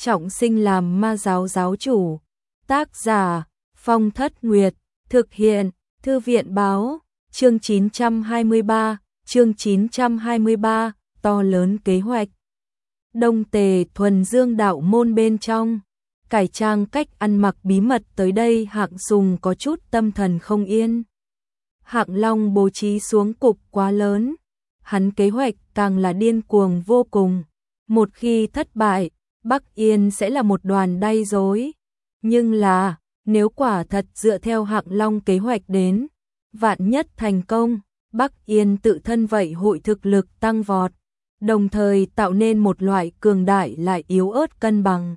trọng sinh làm ma giáo giáo chủ. Tác giả Phong Thất Nguyệt, thực hiện Thư viện báo, chương 923, to lớn kế hoạch. Đông Tề Thuần Dương đạo môn bên trong, cải trang cách ăn mặc bí mật tới đây Hạng Sùng có chút tâm thần không yên. Hạng Long bố trí xuống cục quá lớn, hắn kế hoạch càng là điên cuồng vô cùng. Một khi thất bại, Bắc Yên sẽ là một đoàn đay rối. Nhưng là, nếu quả thật dựa theo Hạng Long kế hoạch đến, vạn nhất thành công, Bắc Yên tự thân vậy hội thực lực tăng vọt, đồng thời tạo nên một loại cường đại lại yếu ớt cân bằng.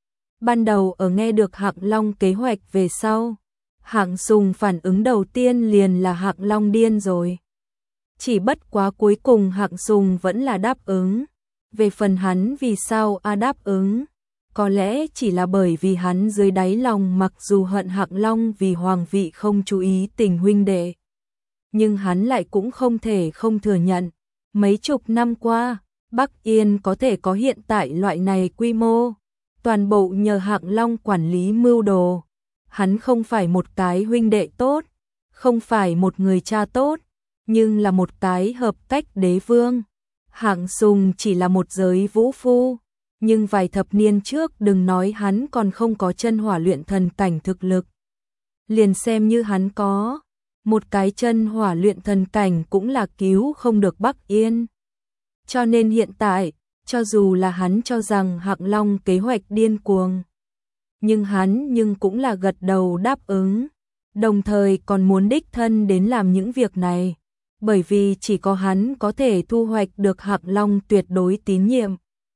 Ban đầu ở nghe được Hạng Long kế hoạch về sau, Hạng Sùng phản ứng đầu tiên liền là Hạng Long điên rồi. Chỉ bất quá cuối cùng Hạng Sùng vẫn là đáp ứng. Về phần hắn vì sao đáp ứng, có lẽ chỉ là bởi vì hắn dưới đáy lòng mặc dù hận Hạng Long vì hoàng vị không chú ý tình huynh đệ, nhưng hắn lại cũng không thể không thừa nhận, mấy chục năm qua, Bắc Yên có thể có hiện tại loại này quy mô, toàn bộ nhờ Hạng Long quản lý mưu đồ. Hắn không phải một cái huynh đệ tốt, không phải một người cha tốt, nhưng là một cái hợp cách đế vương. Hạng Sùng chỉ là một giới vũ phu, nhưng vài thập niên trước đừng nói hắn còn không có chân hỏa luyện thần cảnh thực lực. Liền xem như hắn có một cái chân hỏa luyện thần cảnh cũng là cứu không được Bắc Yên. Cho nên hiện tại, cho dù là hắn cho rằng Hạng Long kế hoạch điên cuồng, nhưng hắn cũng là gật đầu đáp ứng, đồng thời còn muốn đích thân đến làm những việc này, bởi vì chỉ có hắn có thể thu hoạch được Hạng Long tuyệt đối tín nhiệm.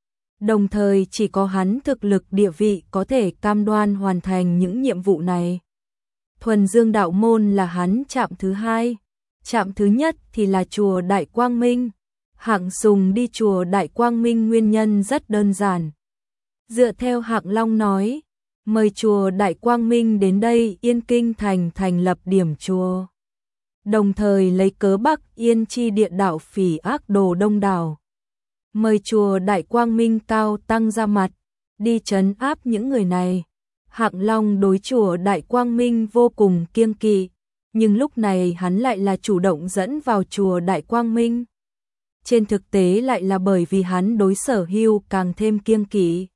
Đồng thời chỉ có hắn thực lực địa vị có thể cam đoan hoàn thành những nhiệm vụ này. Thuần Dương đạo môn là hắn trạm thứ hai, trạm thứ nhất thì là chùa Đại Quang Minh. Hạng Sùng đi chùa Đại Quang Minh nguyên nhân rất đơn giản. Dựa theo Hạng Long nói, mời chùa Đại Quang Minh đến đây Yên Kinh thành thành lập điểm chùa. Đồng thời lấy cớ Bắc Yên chi địa đạo phỉ ác đồ đông đảo. Mời chùa Đại Quang Minh cao tăng ra mặt, đi trấn áp những người này. Hạng Long đối chùa Đại Quang Minh vô cùng kiêng kỵ, nhưng lúc này hắn lại là chủ động dẫn vào chùa Đại Quang Minh. Trên thực tế lại là bởi vì hắn đối Sở Hưu càng thêm kiêng kỵ.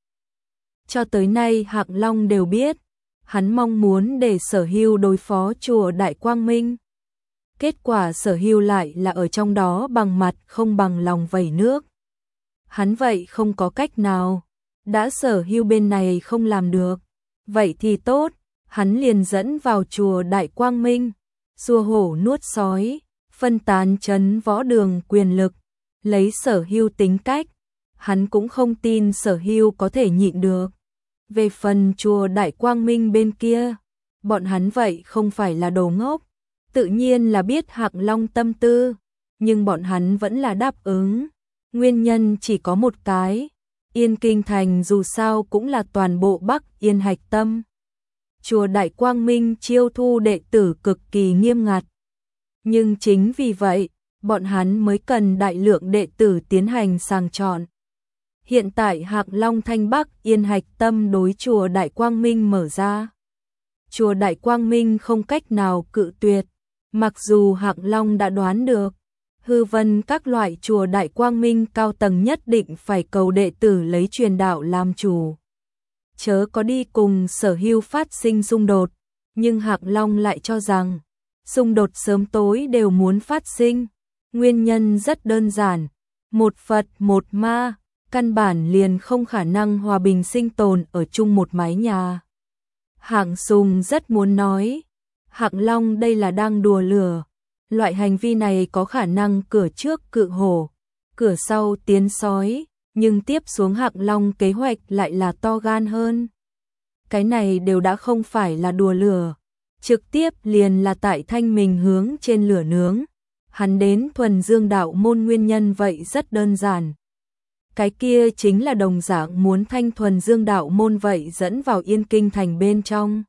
Cho tới nay Hạng Long đều biết, hắn mong muốn để Sở Hưu đối phó chùa Đại Quang Minh. Kết quả Sở Hưu lại là ở trong đó bằng mặt không bằng lòng vẩy nước. Hắn vậy không có cách nào, đã Sở Hưu bên này không làm được, vậy thì tốt, hắn liền dẫn vào chùa Đại Quang Minh, xua hổ nuốt sói, phân tán trấn võ đường quyền lực, lấy Sở Hưu tính cách, hắn cũng không tin Sở Hưu có thể nhịn được. Về phần chùa Đại Quang Minh bên kia, bọn hắn vậy không phải là đồ ngốc, tự nhiên là biết Hạng Long tâm tư, nhưng bọn hắn vẫn là đáp ứng. Nguyên nhân chỉ có một cái, Yên Kinh thành dù sao cũng là toàn bộ Bắc Yên hạch tâm. Chùa Đại Quang Minh chiêu thu đệ tử cực kỳ nghiêm ngặt. Nhưng chính vì vậy, bọn hắn mới cần đại lượng đệ tử tiến hành sàng chọn. Hiện tại Hạng Long thanh Bắc Yên hạch tâm đối chùa Đại Quang Minh mở ra. Chùa Đại Quang Minh không cách nào cự tuyệt, mặc dù Hạng Long đã đoán được, hư vân các loại chùa Đại Quang Minh cao tầng nhất định phải cầu đệ tử lấy truyền đạo làm chủ, chớ có đi cùng Sở Hưu phát sinh xung đột, nhưng Hạng Long lại cho rằng, xung đột sớm tối đều muốn phát sinh, nguyên nhân rất đơn giản, một Phật một ma, căn bản liền không khả năng hòa bình sinh tồn ở chung một mái nhà. Hạng Sùng rất muốn nói, Hạng Long đây là đang đùa lửa, loại hành vi này có khả năng cửa trước cự hổ, cửa sau tiến sói, nhưng tiếp xuống Hạng Long kế hoạch lại là to gan hơn. Cái này đều đã không phải là đùa lửa, trực tiếp liền là tại thanh mình hướng trên lửa nướng. Hắn đến Thuần Dương đạo môn nguyên nhân vậy rất đơn giản. Cái kia chính là đồng dạng muốn thanh Thuần Dương đạo môn vậy dẫn vào Yên Kinh thành bên trong.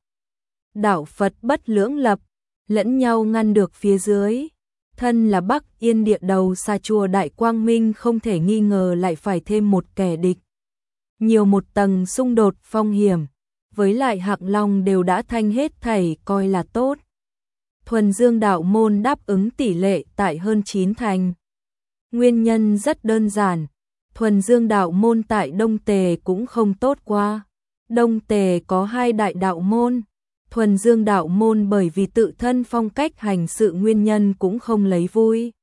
Đạo Phật bất lưỡng lập, lẫn nhau ngăn được phía dưới. Thân là Bắc Yên địa đầu xa chùa Đại Quang Minh không thể nghi ngờ lại phải thêm một kẻ địch. nhiều một tầng xung đột phong hiểm, với lại Hạng Long đều đã thanh hết thảy coi là tốt. Thuần Dương đạo môn đáp ứng tỷ lệ tại hơn 9 thành. Nguyên nhân rất đơn giản, Thuần Dương đạo môn tại Đông Tề cũng không tốt qua. Đông Tề có 2 đại đạo môn, Thuần Dương đạo môn bởi vì tự thân phong cách hành sự nguyên nhân cũng không lấy vui.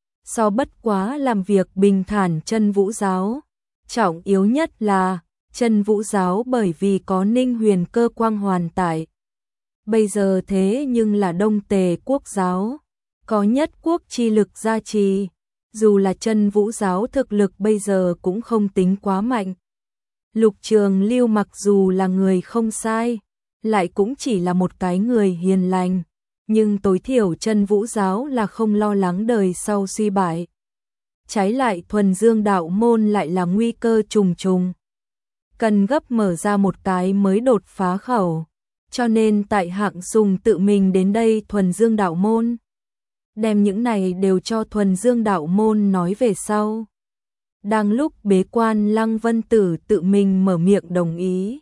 So bất quá làm việc bình thản Chân Vũ giáo, trọng yếu nhất là Chân Vũ giáo bởi vì có Ninh Huyền Cơ quang hoàn tại. Bây giờ thế nhưng là Đông Tề quốc giáo, có nhất quốc chi lực gia trì, dù là Chân Vũ giáo thực lực bây giờ cũng không tính quá mạnh. Lục Trường Lưu mặc dù là người không sai, lại cũng chỉ là một cái người hiền lành, nhưng tối thiểu Chân Vũ giáo là không lo lắng đời sau suy bại. Trái lại Thuần Dương đạo môn lại là nguy cơ trùng trùng, cần gấp mở ra một cái mới đột phá khẩu, cho nên tại Hạng Sùng tự mình đến đây Thuần Dương đạo môn, đem những này đều cho Thuần Dương đạo môn nói về sau. Đang lúc bế quan, Lăng Vân Tử tự mình mở miệng đồng ý,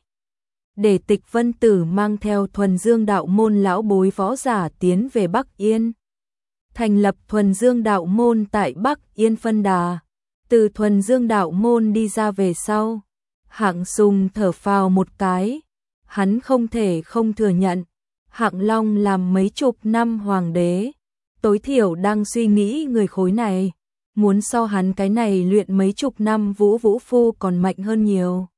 để Tịch Vân Tử mang theo Thuần Dương đạo môn lão bối võ giả tiến về Bắc Yên, thành lập Thuần Dương đạo môn tại Bắc Yên phân đà. Từ Thuần Dương đạo môn đi ra về sau, Hạng Sùng thở phào một cái, hắn không thể không thừa nhận, Hạng Long làm mấy chục năm hoàng đế, tối thiểu đang suy nghĩ người khối này, muốn so hắn cái này luyện mấy chục năm Vũ Vũ Phu còn mạnh hơn nhiều.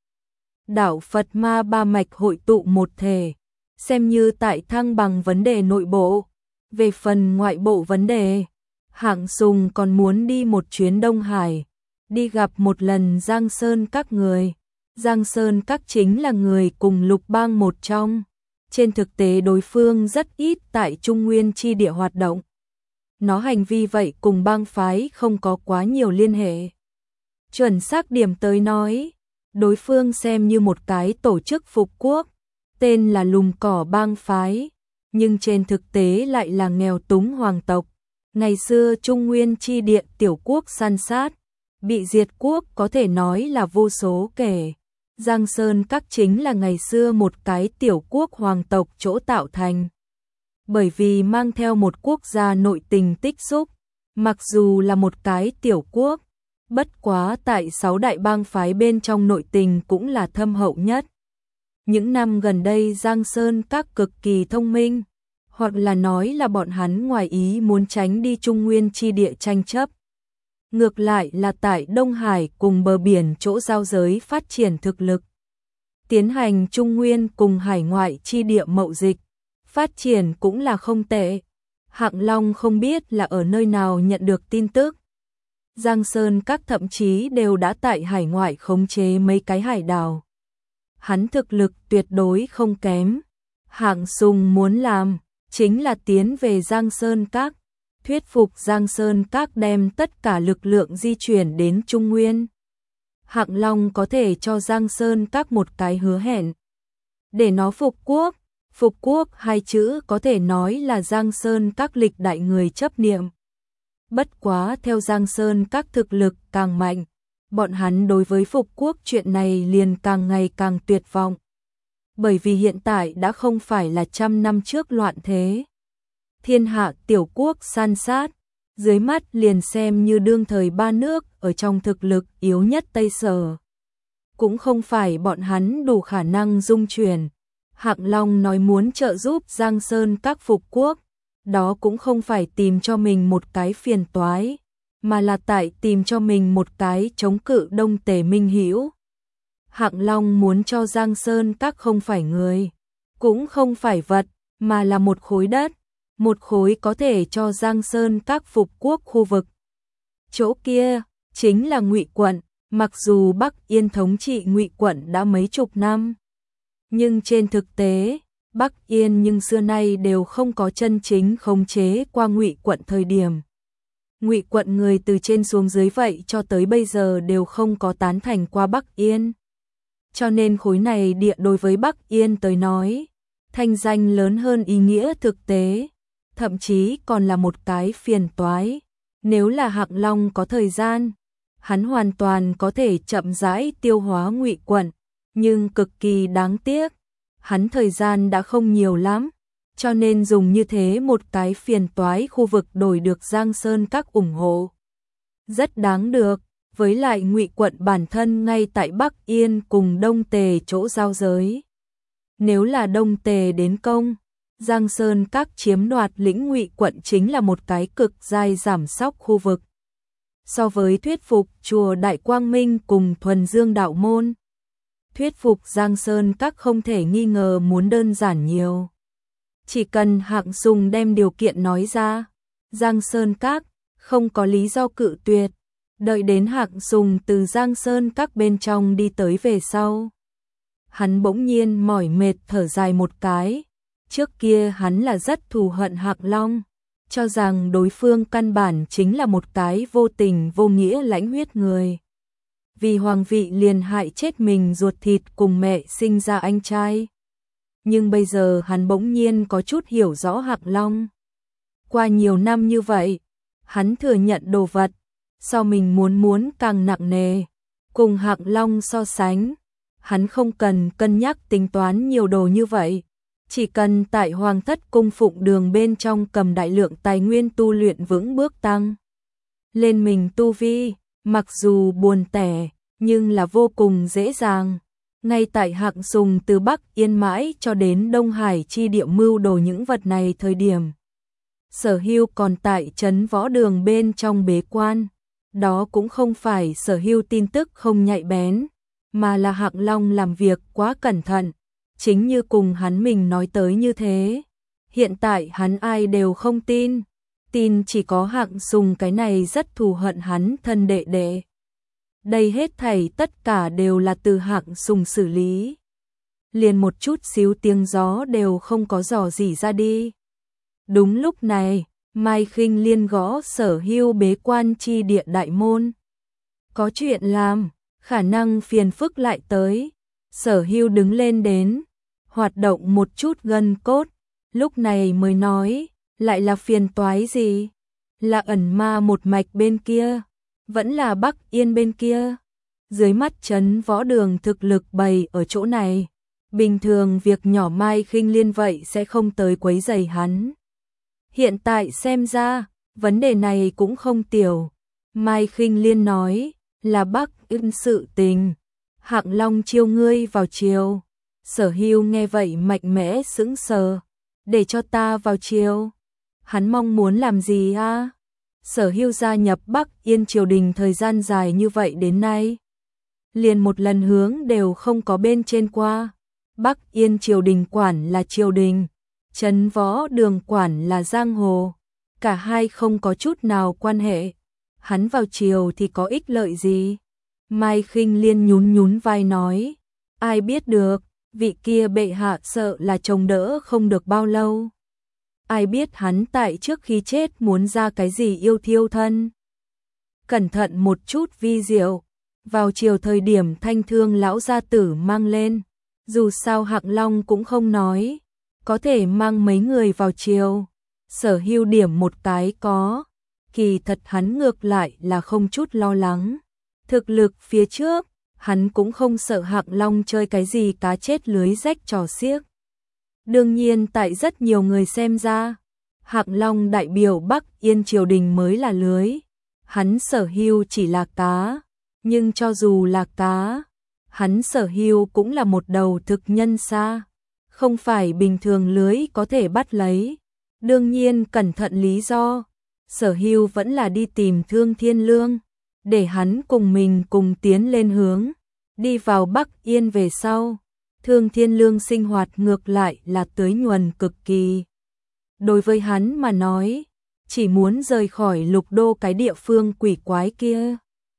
Đạo Phật Ma ba mạch hội tụ một thể, xem như tại thăng bằng vấn đề nội bộ. Về phần ngoại bộ vấn đề, Hạng Sùng còn muốn đi một chuyến Đông Hải, đi gặp một lần Giang Sơn các người. Giang Sơn các chính là người cùng Lục Bang một trong. Trên thực tế đối phương rất ít tại Trung Nguyên chi địa hoạt động. Nó hành vi vậy cùng bang phái không có quá nhiều liên hệ. Chuẩn xác điểm tới nói, đối phương xem như một cái tổ chức phục quốc, tên là Lùng Cỏ bang phái, nhưng trên thực tế lại là nghèo túng hoàng tộc. Ngày xưa Trung Nguyên chi địa tiểu quốc san sát, bị diệt quốc có thể nói là vô số kể. Giang Sơn các chính là ngày xưa một cái tiểu quốc hoàng tộc chỗ tạo thành. Bởi vì mang theo một quốc gia nội tình tích xúc, mặc dù là một cái tiểu quốc, bất quá tại 6 đại bang phái bên trong nội tình cũng là thâm hậu nhất. Những năm gần đây Giang Sơn các cực kỳ thông minh, hoặc là nói là bọn hắn ngoài ý muốn tránh đi Trung Nguyên chi địa tranh chấp. Ngược lại là tại Đông Hải cùng bờ biển chỗ giao giới phát triển thực lực. Tiến hành Trung Nguyên cùng hải ngoại chi địa mậu dịch, phát triển cũng là không tệ. Hạng Long không biết là ở nơi nào nhận được tin tức. Giang Sơn các thậm chí đều đã tại hải ngoại khống chế mấy cái hải đảo. Hắn thực lực tuyệt đối không kém. Hạng Sùng muốn làm chính là tiến về Giang Sơn các, thuyết phục Giang Sơn các đem tất cả lực lượng di chuyển đến Trung Nguyên. Hạng Long có thể cho Giang Sơn các một cái hứa hẹn, để nó phục quốc. Phục quốc hai chữ có thể nói là Giang Sơn các lịch đại người chấp niệm. Bất quá theo Giang Sơn các thực lực càng mạnh, bọn hắn đối với phục quốc chuyện này liền càng ngày càng tuyệt vọng. Bởi vì hiện tại đã không phải là 100 năm trước loạn thế. Thiên hạ tiểu quốc san sát, dưới mắt liền xem như đương thời ba nước ở trong thực lực yếu nhất Tây Sở. Cũng không phải bọn hắn đủ khả năng dung chuyển. Hạng Long nói muốn trợ giúp Giang Sơn các phục quốc, đó cũng không phải tìm cho mình một cái phiền toái, mà là tại tìm cho mình một cái chống cự Đông Tề minh hữu. Hạng Long muốn cho Giang Sơn các không phải người, cũng không phải vật, mà là một khối đất, một khối có thể cho Giang Sơn các phục quốc khu vực. Chỗ kia chính là Ngụy quận, mặc dù Bắc Yên thống trị Ngụy quận đã mấy chục năm, nhưng trên thực tế, Bắc Yên nhưng xưa nay đều không có chân chính khống chế qua Ngụy quận thời điểm. Ngụy quận người từ trên xuống dưới vậy cho tới bây giờ đều không có tán thành qua Bắc Yên. Cho nên khối này địa đối với Bắc Yên tới nói, thanh danh lớn hơn ý nghĩa thực tế, thậm chí còn là một cái phiền toái. Nếu là Hạng Long có thời gian, hắn hoàn toàn có thể chậm rãi tiêu hóa Ngụy Quận, nhưng cực kỳ đáng tiếc, hắn thời gian đã không nhiều lắm, cho nên dùng như thế một cái phiền toái khu vực đổi được Giang Sơn Các ủng hộ. Rất đáng được, với lại Ngụy Quận bản thân ngay tại Bắc Yên cùng Đông Tề chỗ giao giới. Nếu là Đông Tề đến công, Giang Sơn Các chiếm đoạt lĩnh Ngụy Quận chính là một cái cực giai giảm sóc khu vực. So với thuyết phục chùa Đại Quang Minh cùng Thuần Dương Đạo Môn, thuyết phục Giang Sơn Các không thể nghi ngờ muốn đơn giản nhiều. Chỉ cần Hạng Sùng đem điều kiện nói ra, Giang Sơn Các không có lý do cự tuyệt. Đợi đến Hạng Sùng từ Giang Sơn Các bên trong đi tới về sau, hắn bỗng nhiên mỏi mệt thở dài một cái. Trước kia hắn là rất thù hận Hạc Long, cho rằng đối phương căn bản chính là một cái vô tình vô nghĩa lãnh huyết người. Vì hoàng vị liền hại chết mình ruột thịt cùng mẹ sinh ra anh trai. Nhưng bây giờ hắn bỗng nhiên có chút hiểu rõ Hạc Long. Qua nhiều năm như vậy, hắn thừa nhận đồ vật, so mình muốn càng nặng nề. Cùng Hạc Long so sánh, hắn không cần cân nhắc tính toán nhiều đồ như vậy. Chỉ cần tại Hoàng Thất Cung Phụng Đường bên trong cầm đại lượng tài nguyên tu luyện vững bước tăng lên mình tu vi, mặc dù buồn tẻ, nhưng là vô cùng dễ dàng. Ngay tại Hạng Sùng từ Bắc Yên mãi cho đến Đông Hải chi địa mưu đồ những vật này thời điểm, Sở Hưu còn tại trấn Võ Đường bên trong bế quan. Đó cũng không phải Sở Hưu tin tức không nhạy bén, mà là Hạc Long làm việc quá cẩn thận. Chính như cùng hắn mình nói tới như thế, hiện tại hắn ai đều không tin, tin chỉ có Hạng Sùng cái này rất thù hận hắn thân đệ đệ. Đây hết thảy tất cả đều là từ Hạng Sùng xử lý. Liền một chút xíu tiếng gió đều không có dò dỉ ra đi. Đúng lúc này, Mai Khinh Liên gõ Sở Hưu bế quan chi địa đại môn. Có chuyện làm, khả năng phiền phức lại tới. Sở Hưu đứng lên đến, hoạt động một chút gân cốt, lúc này mới nói, lại là phiền toái gì? Là ẩn ma một mạch bên kia, vẫn là Bắc Yên bên kia. Dưới mắt trấn Võ Đường thực lực bày ở chỗ này, bình thường việc nhỏ Mai Khinh Liên vậy sẽ không tới quấy rầy hắn. Hiện tại xem ra, vấn đề này cũng không tiểu. Mai Khinh Liên nói, là Bắc Yên sự tình. Hạng Long chiêu ngươi vào chiều. Sở Hưu nghe vậy mạnh mẽ sững sờ. Để cho ta vào chiều. Hắn mong muốn làm gì a? Sở Hưu gia nhập Bắc Yên triều đình thời gian dài như vậy đến nay, liền một lần hướng đều không có bên trên qua. Bắc Yên triều đình quản là triều đình, trấn Võ Đường quản là giang hồ, cả hai không có chút nào quan hệ. Hắn vào triều thì có ích lợi gì? Mai Khinh Liên nhún vai nói, ai biết được, vị kia bệ hạ sợ là trông đỡ không được bao lâu. Ai biết hắn tại trước khi chết muốn ra cái gì yêu thiêu thân. Cẩn thận một chút vi diệu, vào chiều thời điểm Thanh Thương lão gia tử mang lên, dù sao Hạng Long cũng không nói, có thể mang mấy người vào chiều. Sở Hưu điểm một cái có, kỳ thật hắn ngược lại là không chút lo lắng. Thực lực phía trước, hắn cũng không sợ Hạng Long chơi cái gì cá chết lưới rách trò xiếc. Đương nhiên tại rất nhiều người xem ra, Hạng Long đại biểu Bắc Yên triều đình mới là lưới. Hắn Sở Hưu chỉ là cá, nhưng cho dù là cá, hắn Sở Hưu cũng là một đầu thực nhân xa, không phải bình thường lưới có thể bắt lấy. Đương nhiên cẩn thận lý do, Sở Hưu vẫn là đi tìm Thương Thiên Lương, để hắn cùng mình cùng tiến lên hướng, đi vào Bắc Yên về sau. Thương Thiên Lương sinh hoạt ngược lại là tưới nhuần cực kỳ. Đối với hắn mà nói, chỉ muốn rời khỏi Lục Đô cái địa phương quỷ quái kia.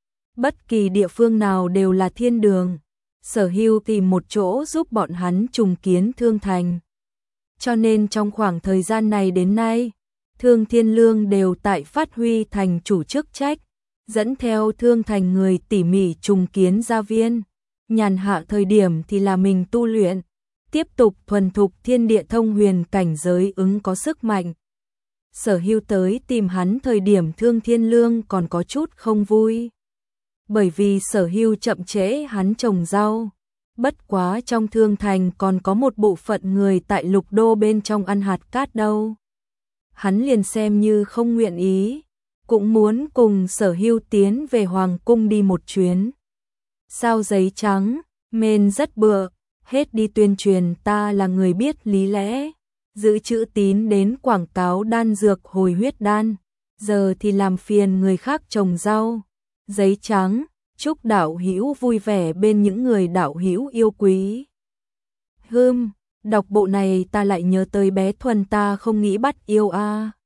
Bất kỳ địa phương nào đều là thiên đường. Sở Hưu tìm một chỗ giúp bọn hắn trùng kiến Thương Thành. Cho nên trong khoảng thời gian này đến nay, Thương Thiên Lương đều tại phát huy thành chủ chức trách, dẫn theo Thương Thành người tỉ mỉ trùng kiến gia viên. Nhàn hạ thời điểm thì là mình tu luyện, tiếp tục thuần thục thiên địa thông huyền cảnh giới ứng có sức mạnh. Sở Hưu tới tìm hắn thời điểm Thương Thiên Lương còn có chút không vui. bởi vì Sở Hưu chậm trễ hắn trồng rau. Bất quá trong Thương Thành còn có một bộ phận người tại Lục Đô bên trong ăn hạt cát đâu. Hắn liền xem như không nguyện ý, cũng muốn cùng Sở Hưu tiến về Hoàng cung đi một chuyến. Sao giấy trắng, men rất bựa, hết đi tuyên truyền ta là người biết lý lẽ, giữ chữ tín đến quảng cáo đan dược hồi huyết đan, giờ thì làm phiền người khác trồng rau. Giấy trắng, chúc đạo hữu vui vẻ bên những người đạo hữu yêu quý. Đọc bộ này ta lại nhớ tới bé Thuần ta không nghĩ bắt yêu a.